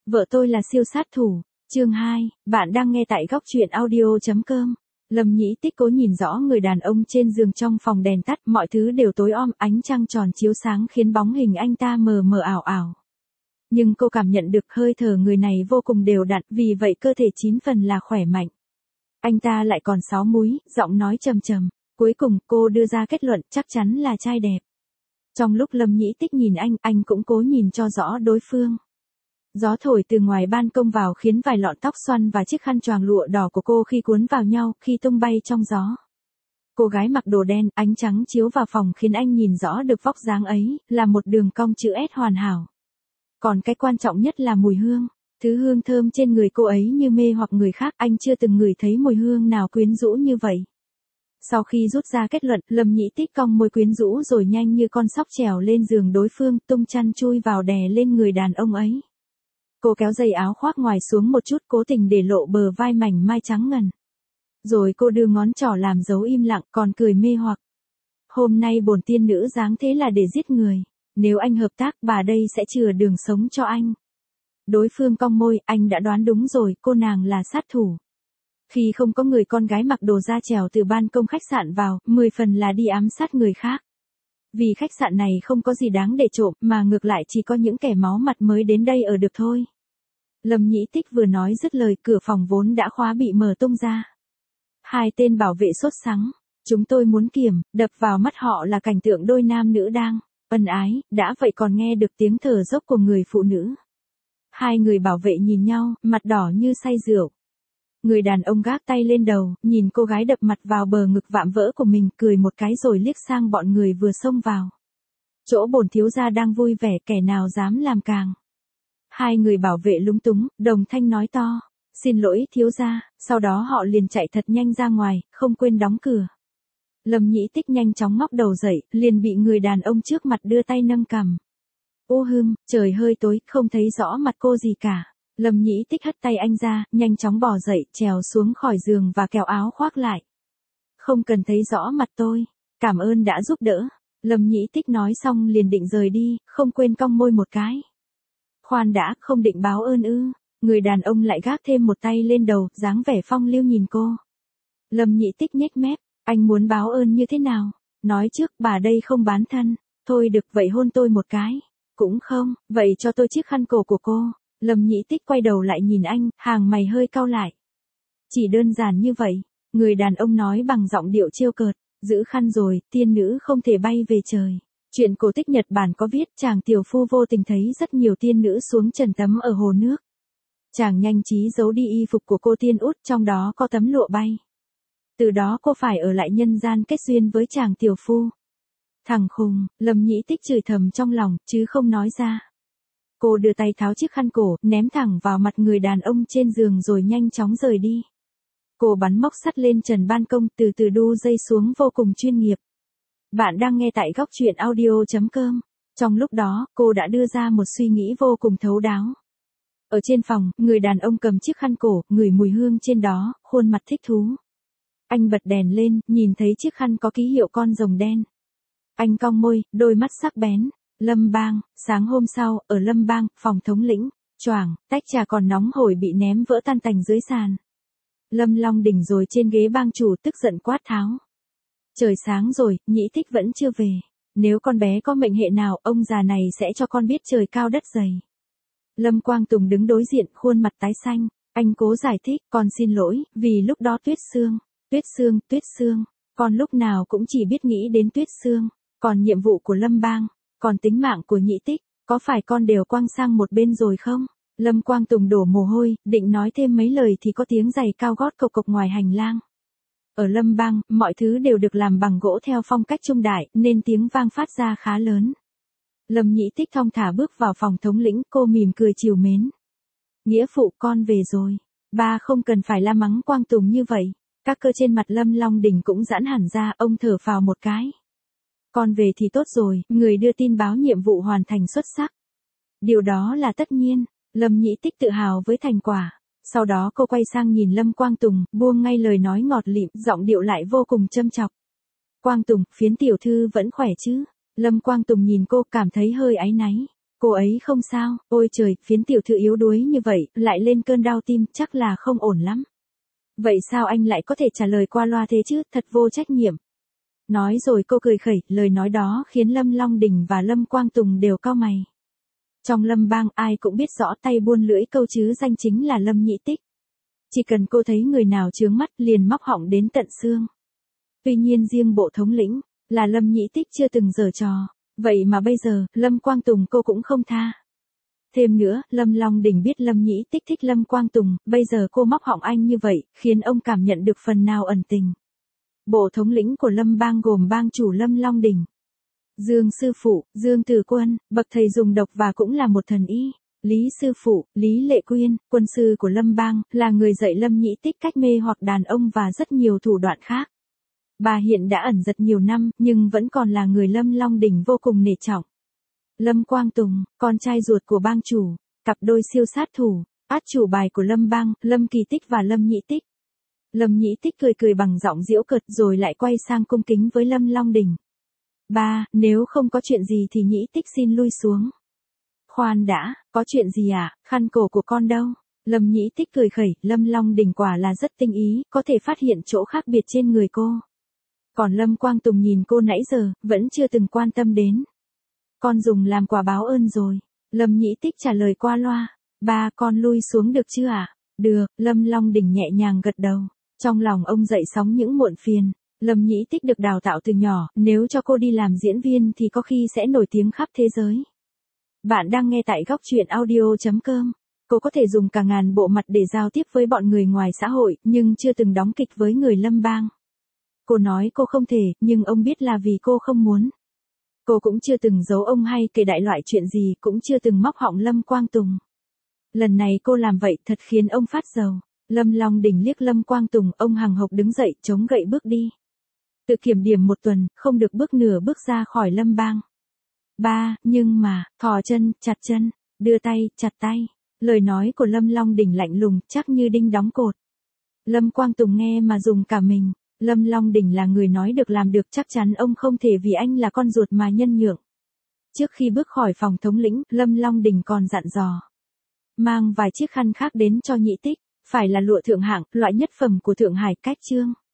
Vợ tôi là siêu sát thủ. Chương 2, bạn đang nghe tại góc truyện audio.com. Lâm Nhĩ Tích cố nhìn rõ người đàn ông trên giường trong phòng đèn tắt, mọi thứ đều tối om, ánh trăng tròn chiếu sáng khiến bóng hình anh ta mờ mờ ảo ảo. Nhưng cô cảm nhận được hơi thở người này vô cùng đều đặn, vì vậy cơ thể 9 phần là khỏe mạnh. Anh ta lại còn 6 múi, giọng nói trầm trầm. Cuối cùng cô đưa ra kết luận chắc chắn là trai đẹp. Trong lúc Lâm Nhĩ Tích nhìn anh cũng cố nhìn cho rõ đối phương. Gió thổi từ ngoài ban công vào khiến vài lọn tóc xoăn và chiếc khăn choàng lụa đỏ của cô khi cuốn vào nhau, khi tung bay trong gió. Cô gái mặc đồ đen, ánh trắng chiếu vào phòng khiến anh nhìn rõ được vóc dáng ấy, là một đường cong chữ S hoàn hảo. Còn cái quan trọng nhất là mùi hương. Thứ hương thơm trên người cô ấy như mê hoặc người khác, anh chưa từng ngửi thấy mùi hương nào quyến rũ như vậy. Sau khi rút ra kết luận, Lâm Nhĩ Tích cong môi quyến rũ rồi nhanh như con sóc trèo lên giường đối phương, tung chăn chui vào đè lên người đàn ông ấy. Cô kéo dây áo khoác ngoài xuống một chút, cố tình để lộ bờ vai mảnh mai trắng ngần. Rồi cô đưa ngón trỏ làm dấu im lặng, còn cười mê hoặc. Hôm nay bổn tiên nữ dáng thế là để giết người. Nếu anh hợp tác, bà đây sẽ chừa đường sống cho anh. Đối phương cong môi, anh đã đoán đúng rồi, cô nàng là sát thủ. Khi không có người con gái mặc đồ da trèo từ ban công khách sạn vào, 10 phần là đi ám sát người khác. Vì khách sạn này không có gì đáng để trộm, mà ngược lại chỉ có những kẻ máu mặt mới đến đây ở được thôi. Lâm Nhĩ Tích vừa nói dứt lời, cửa phòng vốn đã khóa bị mở tung ra. Hai tên bảo vệ sốt sắng. Chúng tôi muốn kiểm, đập vào mắt họ là cảnh tượng đôi nam nữ đang ân ái, đã vậy còn nghe được tiếng thở dốc của người phụ nữ. Hai người bảo vệ nhìn nhau, mặt đỏ như say rượu. Người đàn ông gác tay lên đầu, nhìn cô gái đập mặt vào bờ ngực vạm vỡ của mình, cười một cái rồi liếc sang bọn người vừa xông vào. Chỗ bổn thiếu gia đang vui vẻ, kẻ nào dám làm càng. Hai người bảo vệ lúng túng, đồng thanh nói to, xin lỗi thiếu gia, sau đó họ liền chạy thật nhanh ra ngoài, không quên đóng cửa. Lâm Nhĩ Tích nhanh chóng ngóc đầu dậy, liền bị người đàn ông trước mặt đưa tay nâng cằm. Ô hưng, trời hơi tối, không thấy rõ mặt cô gì cả. Lâm Nhĩ Tích hất tay anh ra, nhanh chóng bò dậy, trèo xuống khỏi giường và kéo áo khoác lại. Không cần thấy rõ mặt tôi, cảm ơn đã giúp đỡ. Lâm Nhĩ Tích nói xong liền định rời đi, không quên cong môi một cái. Khoan đã, không định báo ơn ư? Người đàn ông lại gác thêm một tay lên đầu, dáng vẻ phong lưu nhìn cô. Lâm Nhĩ Tích nhếch mép, anh muốn báo ơn như thế nào? Nói trước, bà đây không bán thân. Thôi được, vậy hôn tôi một cái. Cũng không, vậy cho tôi chiếc khăn cổ của cô. Lâm Nhĩ Tích quay đầu lại nhìn anh, hàng mày hơi cau lại. Chỉ đơn giản như vậy, người đàn ông nói bằng giọng điệu trêu cợt, giữ khăn rồi, tiên nữ không thể bay về trời. Chuyện cổ tích Nhật Bản có viết, chàng tiểu phu vô tình thấy rất nhiều tiên nữ xuống trần tắm ở hồ nước. Chàng nhanh trí giấu đi y phục của cô tiên út, trong đó có tấm lụa bay. Từ đó cô phải ở lại nhân gian kết duyên với chàng tiểu phu. Thằng khùng, Lâm Nhĩ Tích chửi thầm trong lòng, chứ không nói ra. Cô đưa tay tháo chiếc khăn cổ, ném thẳng vào mặt người đàn ông trên giường rồi nhanh chóng rời đi. Cô bắn móc sắt lên trần ban công, từ từ đu dây xuống vô cùng chuyên nghiệp. Bạn đang nghe tại góc truyện audio.com. Trong lúc đó, cô đã đưa ra một suy nghĩ vô cùng thấu đáo. Ở trên phòng, người đàn ông cầm chiếc khăn cổ, ngửi mùi hương trên đó, khuôn mặt thích thú. Anh bật đèn lên, nhìn thấy chiếc khăn có ký hiệu con rồng đen. Anh cong môi, đôi mắt sắc bén. Lâm Bang, sáng hôm sau, ở Lâm Bang, phòng thống lĩnh, choảng, tách trà còn nóng hổi bị ném vỡ tan tành dưới sàn. Lâm Long đỉnh rồi trên ghế bang chủ tức giận quát tháo. Trời sáng rồi, Nhĩ Tích vẫn chưa về. Nếu con bé có mệnh hệ nào, ông già này sẽ cho con biết trời cao đất dày. Lâm Quang Tùng đứng đối diện, khuôn mặt tái xanh. Anh cố giải thích, con xin lỗi, vì lúc đó Tuyết Sương. Tuyết Sương, Tuyết Sương. Con lúc nào cũng chỉ biết nghĩ đến Tuyết Sương. Còn nhiệm vụ của Lâm Bang, còn tính mạng của Nhĩ Tích, có phải con đều quăng sang một bên rồi không? Lâm Quang Tùng đổ mồ hôi, định nói thêm mấy lời thì có tiếng giày cao gót cộc cộc ngoài hành lang. Ở Lâm Bang, mọi thứ đều được làm bằng gỗ theo phong cách trung đại, nên tiếng vang phát ra khá lớn. Lâm Nhĩ Tích thong thả bước vào phòng thống lĩnh, cô mỉm cười trìu mến. Nghĩa phụ, con về rồi. Ba không cần phải la mắng Quang Tùng như vậy. Các cơ trên mặt Lâm Long Đỉnh cũng giãn hẳn ra, ông thở phào một cái. Con về thì tốt rồi, người đưa tin báo nhiệm vụ hoàn thành xuất sắc. Điều đó là tất nhiên. Lâm Nhĩ Tích tự hào với thành quả. Sau đó cô quay sang nhìn Lâm Quang Tùng, buông ngay lời nói ngọt lịm, giọng điệu lại vô cùng châm chọc. Quang Tùng, phiến tiểu thư vẫn khỏe chứ? Lâm Quang Tùng nhìn cô, cảm thấy hơi áy náy. Cô ấy không sao, ôi trời, Phiến tiểu thư yếu đuối như vậy, lại lên cơn đau tim, chắc là không ổn lắm. Vậy sao anh lại có thể trả lời qua loa thế chứ, thật vô trách nhiệm. Nói rồi cô cười khẩy, lời nói đó khiến Lâm Long Đình và Lâm Quang Tùng đều cau mày. Trong Lâm Bang ai cũng biết rõ tay buôn lưỡi câu chứ danh chính là Lâm Nhĩ Tích. Chỉ cần cô thấy người nào chướng mắt liền móc họng đến tận xương. Tuy nhiên riêng bộ thống lĩnh, là Lâm Nhĩ Tích chưa từng giở trò. Vậy mà bây giờ, Lâm Quang Tùng cô cũng không tha. Thêm nữa, Lâm Long Đình biết Lâm Nhĩ Tích thích Lâm Quang Tùng, bây giờ cô móc họng anh như vậy, khiến ông cảm nhận được phần nào ẩn tình. Bộ thống lĩnh của Lâm Bang gồm bang chủ Lâm Long Đình, Dương sư phụ, Dương Từ Quân, bậc thầy dùng độc và cũng là một thần y. Lý sư phụ, Lý Lệ Quyên, quân sư của Lâm Bang, là người dạy Lâm Nhĩ Tích cách mê hoặc đàn ông và rất nhiều thủ đoạn khác. Bà hiện đã ẩn giật nhiều năm, nhưng vẫn còn là người Lâm Long Đình vô cùng nể trọng. Lâm Quang Tùng, con trai ruột của bang chủ, cặp đôi siêu sát thủ, át chủ bài của Lâm Bang, Lâm Kỳ Tích và Lâm Nhĩ Tích. Lâm Nhĩ Tích cười cười bằng giọng giễu cợt rồi lại quay sang cung kính với Lâm Long Đình. Ba, nếu không có chuyện gì thì Nhĩ Tích xin lui xuống. Khoan đã, có chuyện gì à, khăn cổ của con đâu? Lâm Nhĩ Tích cười khẩy, Lâm Long Đình quả là rất tinh ý, có thể phát hiện chỗ khác biệt trên người cô. Còn Lâm Quang Tùng nhìn cô nãy giờ, vẫn chưa từng quan tâm đến. Con dùng làm quà báo ơn rồi. Lâm Nhĩ Tích trả lời qua loa. Ba, con lui xuống được chưa ạ? Được, Lâm Long Đình nhẹ nhàng gật đầu. Trong lòng ông dậy sóng những muộn phiền. Lâm Nhĩ Tích được đào tạo từ nhỏ, nếu cho cô đi làm diễn viên thì có khi sẽ nổi tiếng khắp thế giới. Bạn đang nghe tại góc truyện audio.com. Cô có thể dùng cả ngàn bộ mặt để giao tiếp với bọn người ngoài xã hội, nhưng chưa từng đóng kịch với người Lâm Bang. Cô nói cô không thể, nhưng ông biết là vì cô không muốn. Cô cũng chưa từng giấu ông hay kể đại loại chuyện gì, cũng chưa từng móc họng Lâm Quang Tùng. Lần này cô làm vậy thật khiến ông phát rầu. Lâm Long Đình liếc Lâm Quang Tùng, ông hằng hộc đứng dậy, chống gậy bước đi. Tự kiểm điểm một tuần, không được bước nửa bước ra khỏi Lâm Bang. Ba, nhưng mà, thò chân, chặt chân, đưa tay, chặt tay. Lời nói của Lâm Long Đình lạnh lùng, chắc như đinh đóng cột. Lâm Quang Tùng nghe mà dùng cả mình. Lâm Long Đình là người nói được làm được, chắc chắn ông không thể vì anh là con ruột mà nhân nhượng. Trước khi bước khỏi phòng thống lĩnh, Lâm Long Đình còn dặn dò. Mang vài chiếc khăn khác đến cho Nhĩ Tích, phải là lụa thượng hạng, loại nhất phẩm của Thượng Hải, cách trương.